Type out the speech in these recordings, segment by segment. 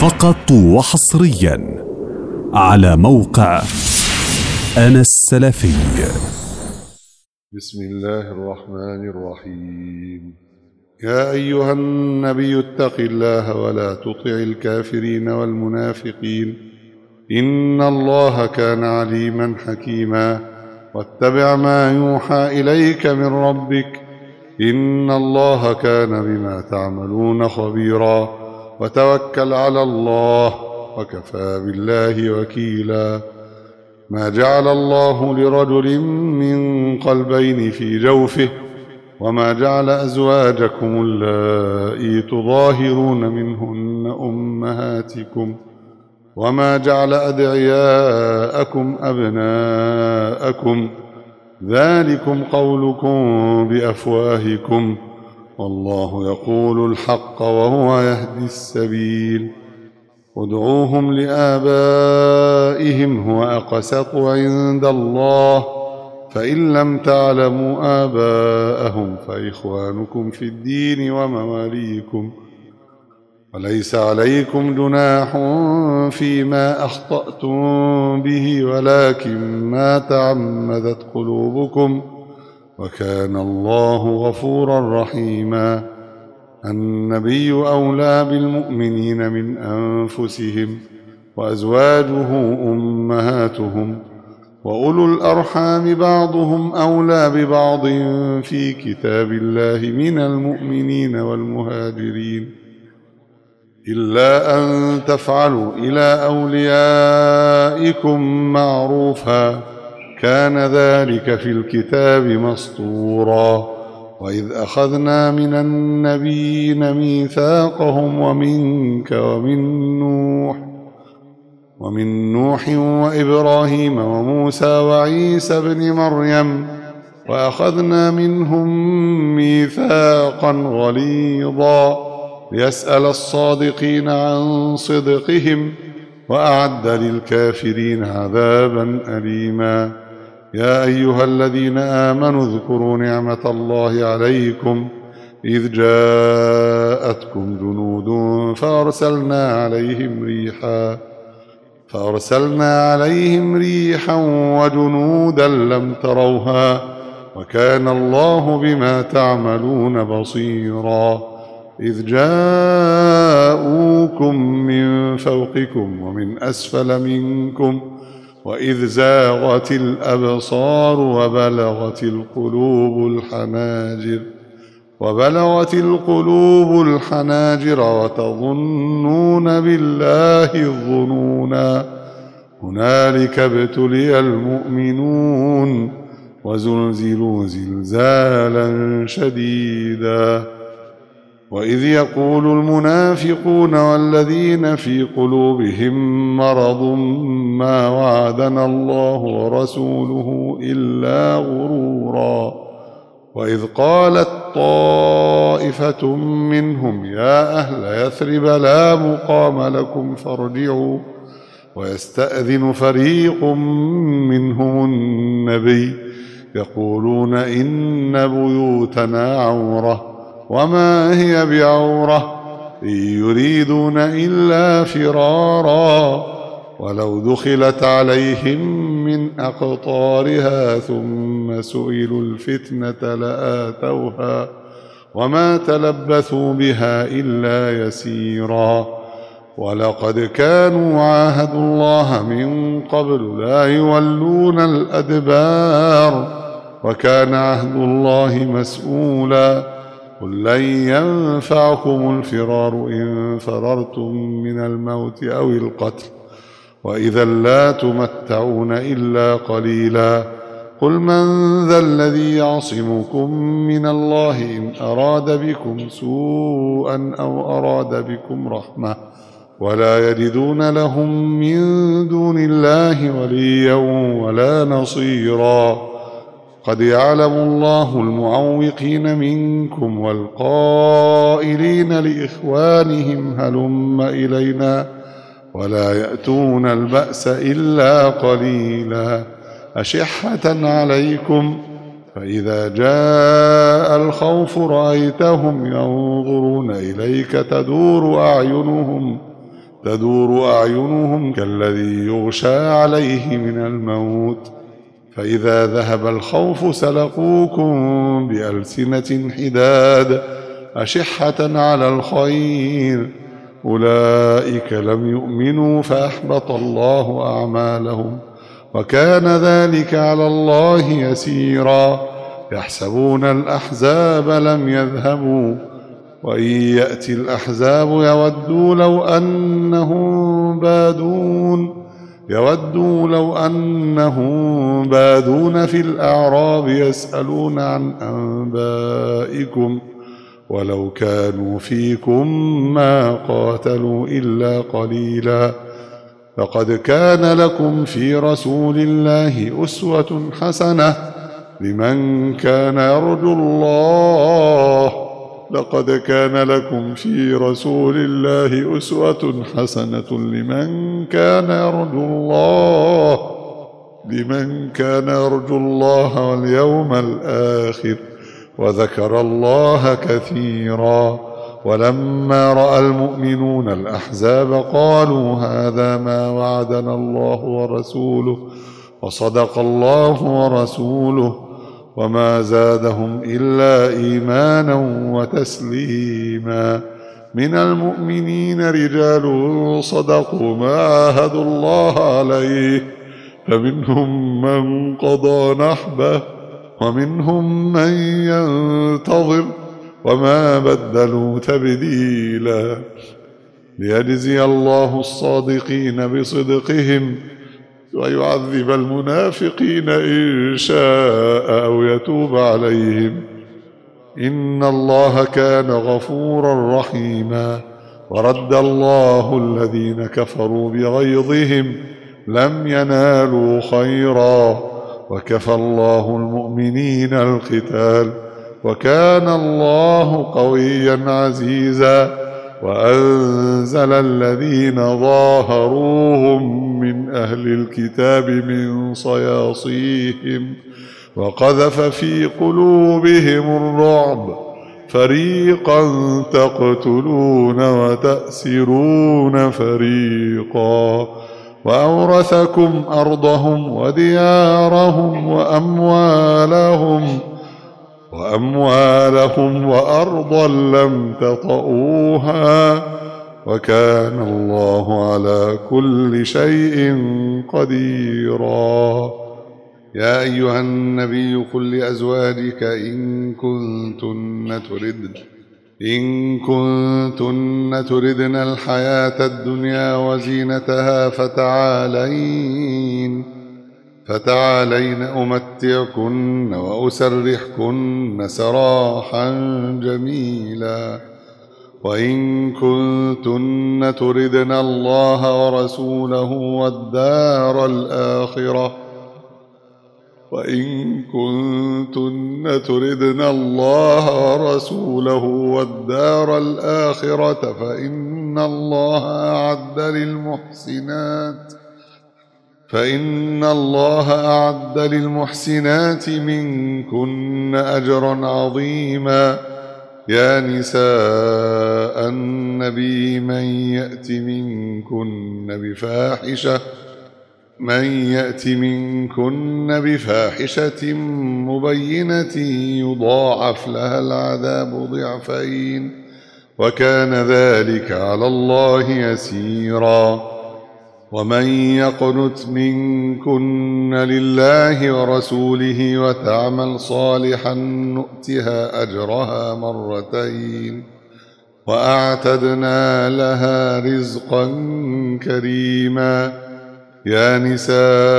فقط وحصريا على موقع أنا السلفي. بسم الله الرحمن الرحيم. يا أيها النبي اتق الله ولا تطع الكافرين والمنافقين إن الله كان عليما حكيما. واتبع ما يوحى إليك من ربك إن الله كان بما تعملون خبيرا. وتوكل على الله وكفى بالله وكيلا. ما جعل الله لرجل من قلبين في جوفه وما جعل أزواجكم اللائي تظاهرون منهن أمهاتكم وما جعل أدعياءكم أبناءكم ذلكم قولكم بأفواهكم والله يقول الحق وهو يهدي السبيل. ادعوهم لآبائهم هو أقسط عند الله فإن لم تعلموا آباءهم فإخوانكم في الدين ومواليكم وليس عليكم جناح فيما أخطأتم به ولكن ما تعمدت قلوبكم وكان الله غفورا رحيما. النبي أولى بالمؤمنين من أنفسهم وأزواجه أمهاتهم وأولو الأرحام بعضهم أولى ببعض في كتاب الله من المؤمنين والمهاجرين إلا أن تفعلوا إلى أوليائكم معروفا كان ذلك في الكتاب مسطورا. وإذ أخذنا من النبيين ميثاقهم ومنك ومن نوح وإبراهيم وموسى وعيسى ابن مريم وأخذنا منهم ميثاقا غليظا ليسأل الصادقين عن صدقهم وأعد للكافرين عذابا أليما. يا أيها الذين آمنوا اذكروا نعمة الله عليكم إذ جاءتكم جنود فأرسلنا عليهم ريحا وجنودا لم تروها وكان الله بما تعملون بصيرا. إذ جاءوكم من فوقكم ومن أسفل منكم وإذ زاغت الأبصار وبلغت القلوب الحناجر وتظنون بالله الظنونا. هنالك ابتلي المؤمنون وزلزلوا زلزالا شديدا. وإذ يقول المنافقون والذين في قلوبهم مرض ما وعدنا الله ورسوله إلا غرورا. وإذ قالت طائفة منهم يا أهل يثرب لا مقام لكم فارجعوا ويستأذن فريق منهم النبي يقولون إن بيوتنا عورة وما هي بعورة إن يريدون إلا فرارا ولو دخلت عليهم من أقطارها ثم سئلوا الفتنة لآتوها وما تلبثوا بها إلا يسيرا. ولقد كانوا عاهدوا الله من قبل لا يولون الأدبار وكان عهد الله مسؤولا. قل لن ينفعكم الفرار إن فررتم من الموت أو القتل وإذا لا تمتعون إلا قليلا. قل من ذا الذي يعصمكم من الله إن أراد بكم سوءا أو أراد بكم رحمة ولا يجدون لهم من دون الله وليا ولا نصيرا. قد يعلم الله المعوقين منكم والقائلين لإخوانهم هلم إلينا ولا يأتون البأس إلا قليلا أشحة عليكم فإذا جاء الخوف رأيتهم ينظرون إليك تدور أعينهم تدور أعينهم كالذي يغشى عليه من الموت، فإذا ذهب الخوف سلقوكم بألسنة حداد أشحة على الخير، أولئك لم يؤمنوا فأحبط الله أعمالهم، وكان ذلك على الله يسيرا. يحسبون الأحزاب لم يذهبوا، وإن يأتي الأحزاب يودوا لو أنهم بادون في الأعراب يسألون عن أنبائكم، ولو كانوا فيكم ما قاتلوا إلا قليلا. لقد كان لكم في رسول الله أسوة حسنة لمن كان يرجو الله واليوم الآخر وذكر الله كثيرا. ولما رأى المؤمنون الأحزاب قالوا هذا ما وعدنا الله ورسوله وصدق الله ورسوله، وما زادهم إلا إيمانا وتسليما. من المؤمنين رجال صدقوا ما عاهدوا الله عليه، فمنهم من قضى نحبه ومنهم من ينتظر وما بدلوا تبديلا، ليجزي الله الصادقين بصدقهم ويعذب المنافقين إن شاء أو يتوب عليهم، إن الله كان غفورا رحيما. ورد الله الذين كفروا بغيظهم لم ينالوا خيرا، وكفى الله المؤمنين القتال، وكان الله قويا عزيزا. وأنزل الذين ظاهروهم من أهل الكتاب من صياصيهم وقذف في قلوبهم الرعب، فريقا تقتلون وتأسرون فريقا، وأورثكم أرضهم وديارهم وأموالهم وأرضا لم تطئوها، وكان الله على كل شيء قديرا. يا أيها النبي قل لأزواجك إن كنتن تردن الحياة الدنيا وزينتها فتعالين أمتعكن وأسرحكن سراحا جميلا. وإن كنتن تردن الله ورسوله والدار الآخرة فإن الله أعد للمحسنات منكن أجرا عظيما. يا نساء النبي من يأت منكن بفاحشة مبينة يضاعف لها العذاب ضعفين، وكان ذلك على الله يسيرا. ومن يقنت منكن لله ورسوله وتعمل صالحا نؤتها أجرها مرتين وأعتدنا لها رزقا كريما. يا نساء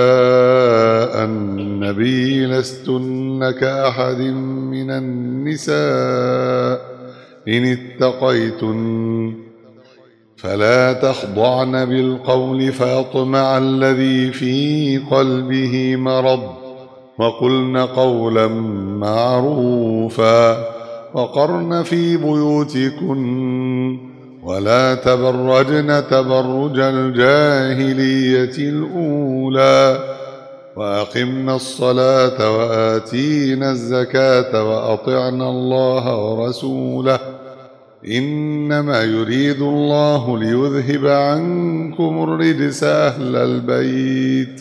النبي لستن كأحد من النساء إن اتقيتن فلا تخضعن بالقول فيطمع الذي في قلبه مرض، وقلن قولا معروفا، وقرن في بيوتكن ولا تبرجن تبرج الجاهلية الأولى، وأقمنا الصلاة وآتينا الزكاة وأطعنا الله ورسوله إنما يريد الله ليذهب عنكم الرجس أهل البيت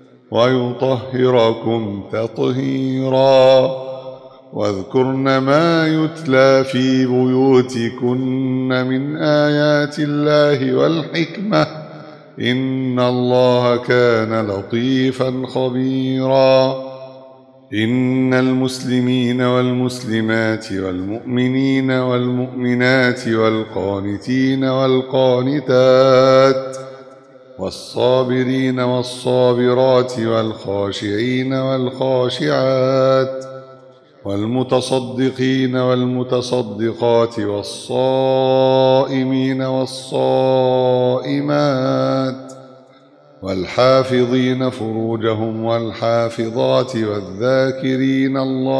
ويطهركم تطهيرا واذكرن ما يتلى في بيوتكن من آيات الله والحكمة إن الله كان لطيفا خبيرا إن المسلمين والمسلمات والمؤمنين والمؤمنات والقانتين والقانتات والصابرين والصابرات والخاشعين والخاشعات والمتصدقين والمتصدقات والصائمين والصائمات والحافظين فروجهم والحافظات والذاكرين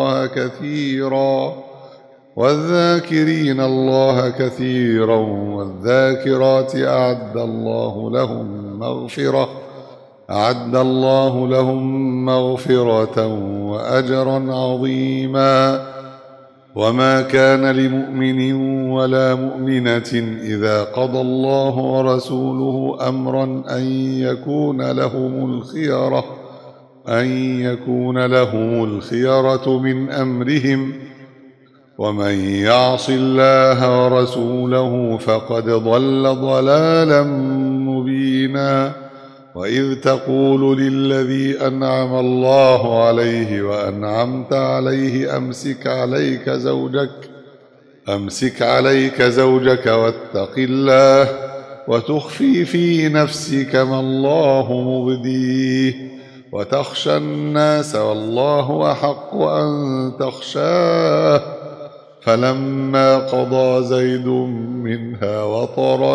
الله كثيرا والذاكرات أعد الله لهم مغفرة وأجرا عظيما وما كان لمؤمن ولا مؤمنة إذا قضى الله ورسوله أمرا أن يكون لهم الخيرة من أمرهم ومن يعص الله ورسوله فقد ضل ضلالا مبينا وإذ تقول للذي أنعم الله عليه وأنعمت عليه أمسك عليك زوجك واتق الله وتخفي في نفسك ما الله مبديه وتخشى الناس والله أحق أن تخشاه فلما قضى زيد منها وطرا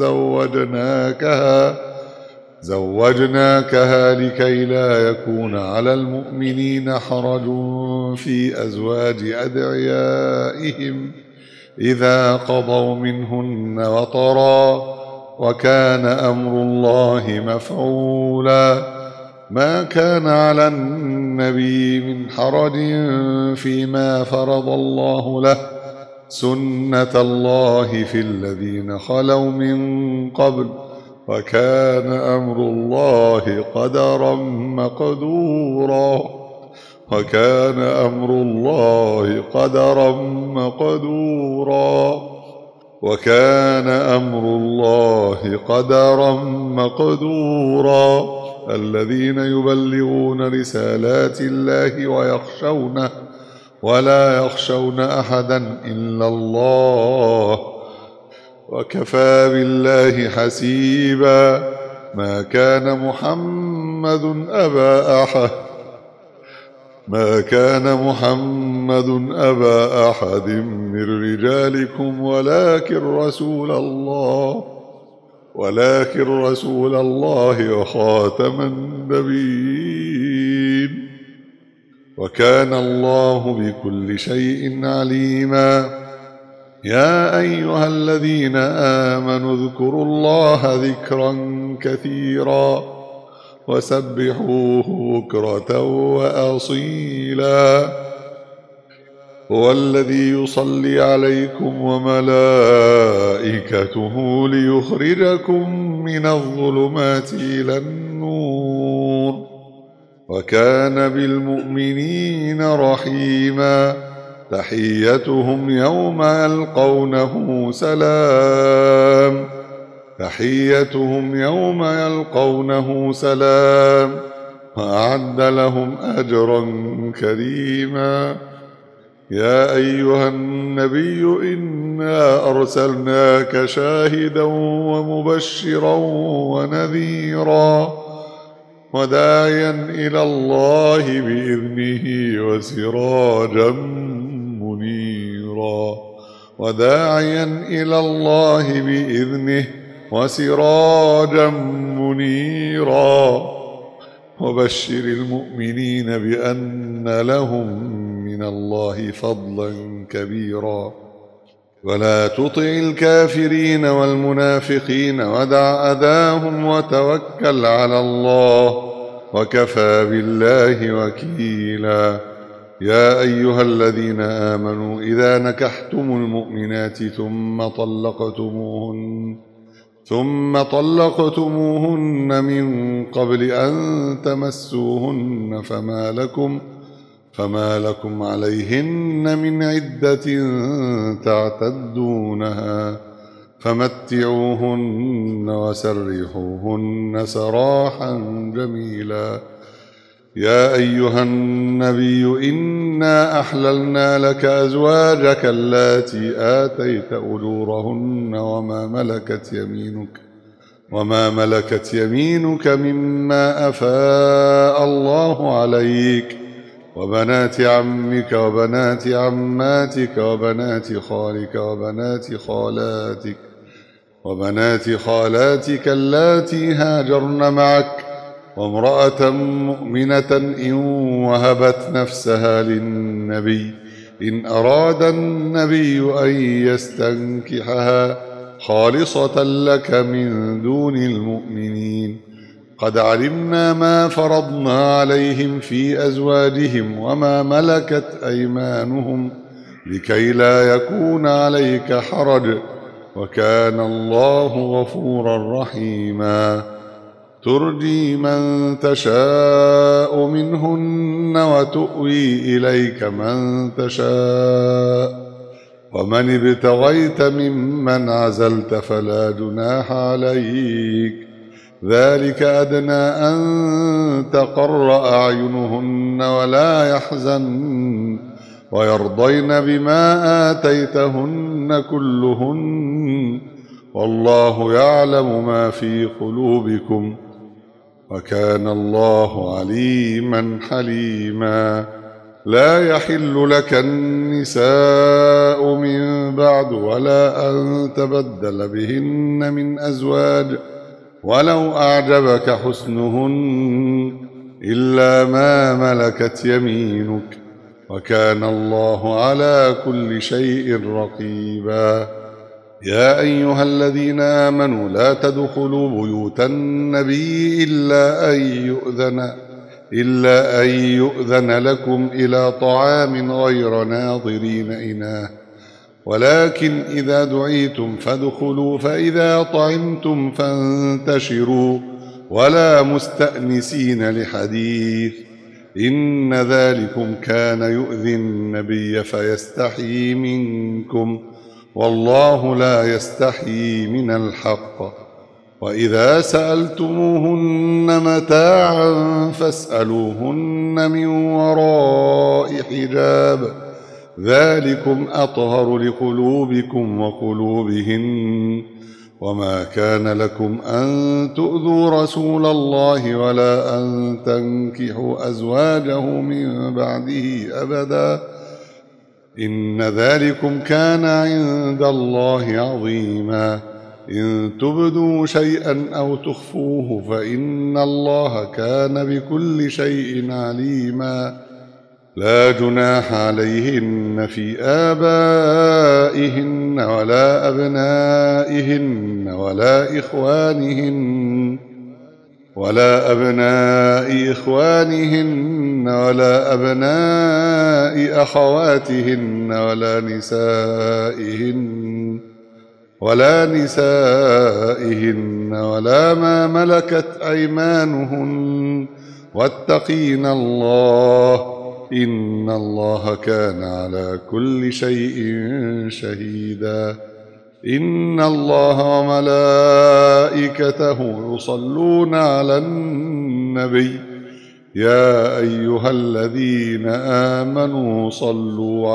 زوجناكها لكي لا يكون على المؤمنين حرج في أزواج أدعيائهم إذا قضوا منهن وطرا وكان أمر الله مفعولا ما كان على النبي من حرج فيما فرض الله له سنة الله في الذين خلوا من قبل وكان أمر الله قدرا مقدورا الذين يبلغون رسالات الله ويخشونه ولا يخشون أحدا إلا الله وكفى بالله حسيبا ما كان محمد أبا أحد من رجالكم ولكن رسول الله وخاتم النبيين وكان الله بكل شيء عليما يا أيها الذين آمنوا اذكروا الله ذكرا كثيرا وسبحوه بكرة وأصيلا هو الذي يصلي عليكم وملائكته ليخرجكم من الظلمات إلى النور وكان بالمؤمنين رحيما تحيتهم يوم يلقونه سلام وأعد لهم أجرا كريما يا أيها النبي إنا أرسلناك شاهدا ومبشرا ونذيرا وداعيا إلى الله بإذنه وسراجا منيرا وبشر المؤمنين بأن لهم من الله فضلا كبيرا ولا تطع الكافرين والمنافقين ودع أذاهم وتوكل على الله وكفى بالله وكيلا يا أيها الذين آمنوا إذا نكحتم المؤمنات ثم طلقتموهن من قبل أن تمسوهن فما لكم عليهن من عدة تعتدونها فمتعوهن وسرحوهن سراحا جميلا. يا أيها النبي إنا أحللنا لك أزواجك اللاتي آتيت أجورهن وما ملكت يمينك مما أفاء الله عليك وبنات عمك وبنات عماتك وبنات خالك وبنات خالاتك اللاتي هاجرن معك وامرأة مؤمنة إن وهبت نفسها للنبي إن أراد النبي أن يستنكحها خالصة لك من دون المؤمنين. قد علمنا ما فرضنا عليهم في أزواجهم وما ملكت أيمانهم لكي لا يكون عليك حرج وكان الله غفورا رحيما. ترجي من تشاء منهن وتؤوي إليك من تشاء ومن ابتغيت ممن عزلت فلا جناح عليك ذلك أدنى أن تقر أعينهن ولا يحزن ويرضين بما آتيتهن كلهن والله يعلم ما في قلوبكم وكان الله عليما حليما. لا يحل لك النساء من بعد ولا أن تبدل بهن من أزواج ولو أعجبك حسنهن إلا ما ملكت يمينك وكان الله على كل شيء رقيبا. يا أيها الذين آمنوا لا تدخلوا بيوت النبي إلا أن يؤذن لكم إلى طعام غير ناظرين إناه ولكن إذا دعيتم فادخلوا فإذا طعمتم فانتشروا ولا مستأنسين لحديث إن ذلكم كان يؤذي النبي فيستحيي منكم والله لا يستحيي من الحق. وإذا سألتموهن متاعا فاسألوهن من وراء حجاب ذلكم أطهر لقلوبكم وقلوبهن. وما كان لكم أن تؤذوا رسول الله ولا أن تنكحوا أزواجه من بعده أبدا إن ذلكم كان عند الله عظيما. إن تبدوا شيئا أو تخفوه فإن الله كان بكل شيء عليما. لا جناح عليهن في آبائهن ولا أبنائهن ولا أبناء إخوانهن ولا أبناء أخواتهن ولا نسائهن ولا ما ملكت أيمانهن واتقين الله إن الله كان على كل شيء شهيدا. إن الله وملائكته يصلون على النبي يا أيها الذين آمنوا صلوا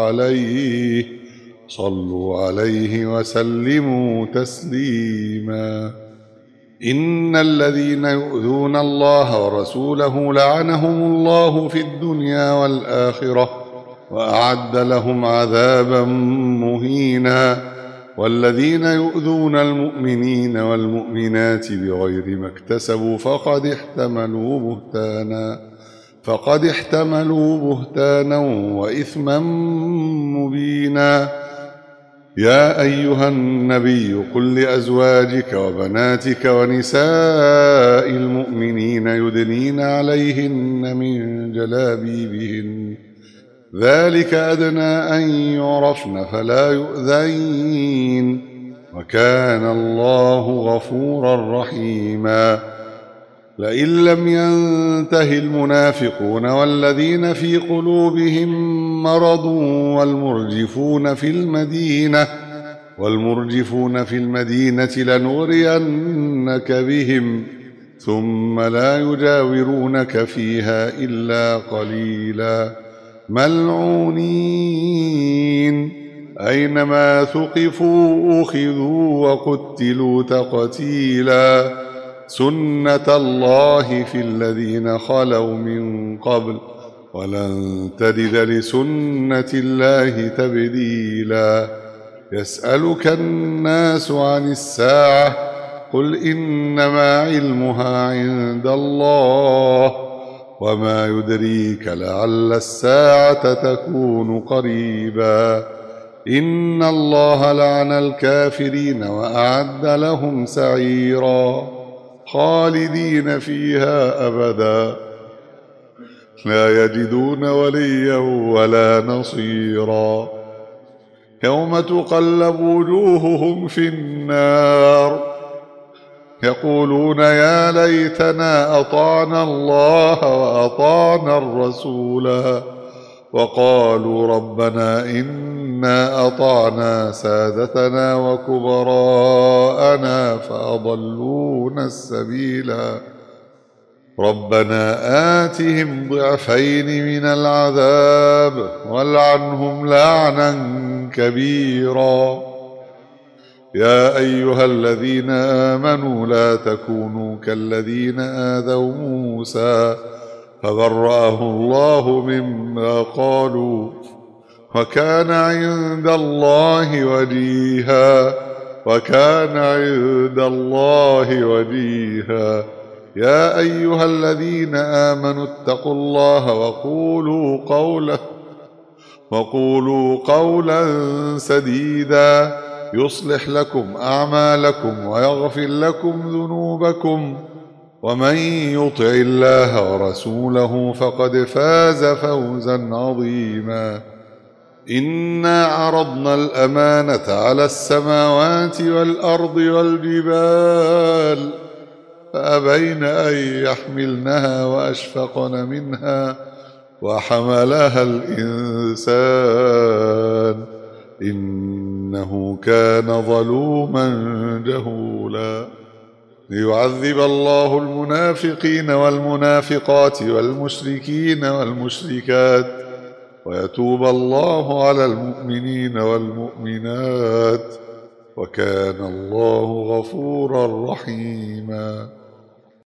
عليه وسلموا تسليما. إن الذين يؤذون الله ورسوله لعنهم الله في الدنيا والآخرة وأعد لهم عذابا مهينا. والذين يؤذون المؤمنين والمؤمنات بغير ما اكتسبوا فقد احتملوا بهتانا وإثما مبينا. يا أيها النبي قل لأزواجك وبناتك ونساء المؤمنين يدنين عليهن من جلابيبهن ذلك أدنى أن يعرفن فلا يؤذين وكان الله غفورا رحيما لئن لم ينته المنافقون والذين في قلوبهم مرض والمرجفون في المدينة لنغرينك بهم ثم لا يجاورونك فيها إلا قليلا ملعونين أينما ثقفوا أخذوا وقتلوا تقتيلا سنة الله في الذين خلوا من قبل ولن تجد لسنة الله تبديلا يسألك الناس عن الساعة قل إنما علمها عند الله وما يدريك لعل الساعة تكون قريبا إن الله لعن الكافرين وأعد لهم سعيرا خالدين فيها أبدا لا يجدون وليا ولا نصيرا يوم تقلب وجوههم في النار يقولون يا ليتنا أطعنا الله وأطعنا الرسولا وقالوا ربنا إنا أطعنا سادتنا وكبراءنا فأضلونا السبيلا ربنا آتهم ضعفين من العذاب والعنهم لعنا كبيرا يا أيها الذين آمنوا لا تكونوا كالذين آذوا موسى فبرأه الله مما قالوا وكان عند الله وجيها يا أيها الذين آمنوا اتقوا الله وقولوا قولا سديدا يصلح لكم أعمالكم ويغفر لكم ذنوبكم ومن يطع الله ورسوله فقد فاز فوزا عظيما إنا عرضنا الأمانة على السماوات والأرض والجبال فأبين أن يحملنها وأشفقن منها وحملها الإنسان إنه كان ظلوما جهولا ليعذب الله المنافقين والمنافقات والمشركين والمشركات ويتوب الله على المؤمنين والمؤمنات وكان الله غفورا رحيما